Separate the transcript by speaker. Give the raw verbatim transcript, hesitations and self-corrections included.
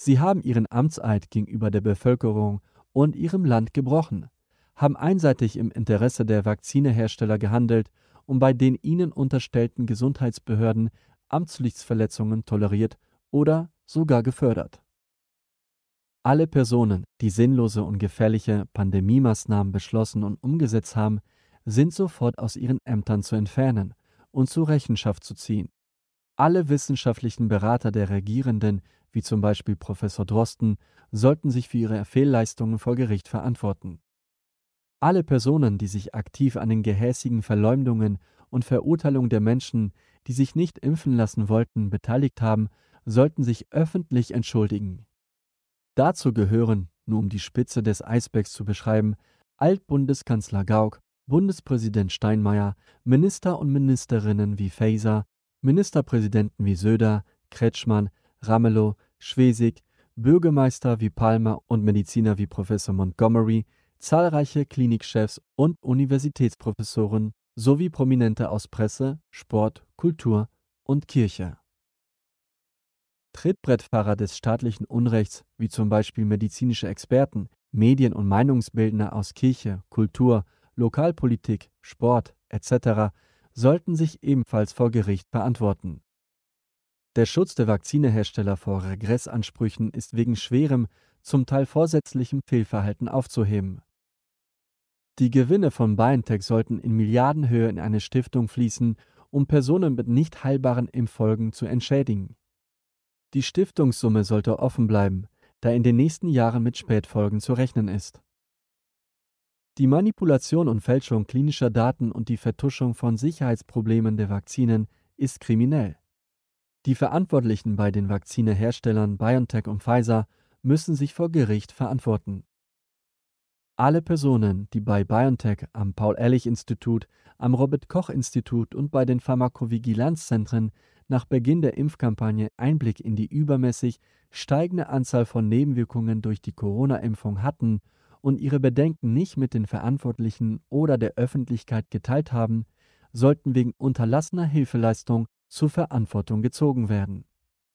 Speaker 1: Sie haben ihren Amtseid gegenüber der Bevölkerung und ihrem Land gebrochen, haben einseitig im Interesse der Vakzinehersteller gehandelt und bei den ihnen unterstellten Gesundheitsbehörden Amtspflichtverletzungen toleriert oder sogar gefördert. Alle Personen, die sinnlose und gefährliche Pandemiemaßnahmen beschlossen und umgesetzt haben, sind sofort aus ihren Ämtern zu entfernen und zur Rechenschaft zu ziehen. Alle wissenschaftlichen Berater der Regierenden, wie zum Beispiel Professor Drosten, sollten sich für ihre Fehlleistungen vor Gericht verantworten. Alle Personen, die sich aktiv an den gehässigen Verleumdungen und Verurteilungen der Menschen, die sich nicht impfen lassen wollten, beteiligt haben, sollten sich öffentlich entschuldigen. Dazu gehören, nur um die Spitze des Eisbergs zu beschreiben, Altbundeskanzler Gauck, Bundespräsident Steinmeier, Minister und Ministerinnen wie Faeser, Ministerpräsidenten wie Söder, Kretschmann, Ramelow, Schwesig, Bürgermeister wie Palmer und Mediziner wie Professor Montgomery, zahlreiche Klinikchefs und Universitätsprofessoren sowie Prominente aus Presse, Sport, Kultur und Kirche. Trittbrettfahrer des staatlichen Unrechts, wie zum Beispiel medizinische Experten, Medien- und Meinungsbildner aus Kirche, Kultur, Lokalpolitik, Sport et cetera, sollten sich ebenfalls vor Gericht verantworten. Der Schutz der Vakzinehersteller vor Regressansprüchen ist wegen schwerem, zum Teil vorsätzlichem Fehlverhalten aufzuheben. Die Gewinne von BioNTech sollten in Milliardenhöhe in eine Stiftung fließen, um Personen mit nicht heilbaren Impffolgen zu entschädigen. Die Stiftungssumme sollte offen bleiben, da in den nächsten Jahren mit Spätfolgen zu rechnen ist. Die Manipulation und Fälschung klinischer Daten und die Vertuschung von Sicherheitsproblemen der Vakzinen ist kriminell. Die Verantwortlichen bei den Vakzineherstellern BioNTech und Pfizer müssen sich vor Gericht verantworten. Alle Personen, die bei BioNTech, am Paul-Ehrlich-Institut, am Robert-Koch-Institut und bei den Pharmakovigilanzzentren nach Beginn der Impfkampagne Einblick in die übermäßig steigende Anzahl von Nebenwirkungen durch die Corona-Impfung hatten und ihre Bedenken nicht mit den Verantwortlichen oder der Öffentlichkeit geteilt haben, sollten wegen unterlassener Hilfeleistung zur Verantwortung gezogen werden.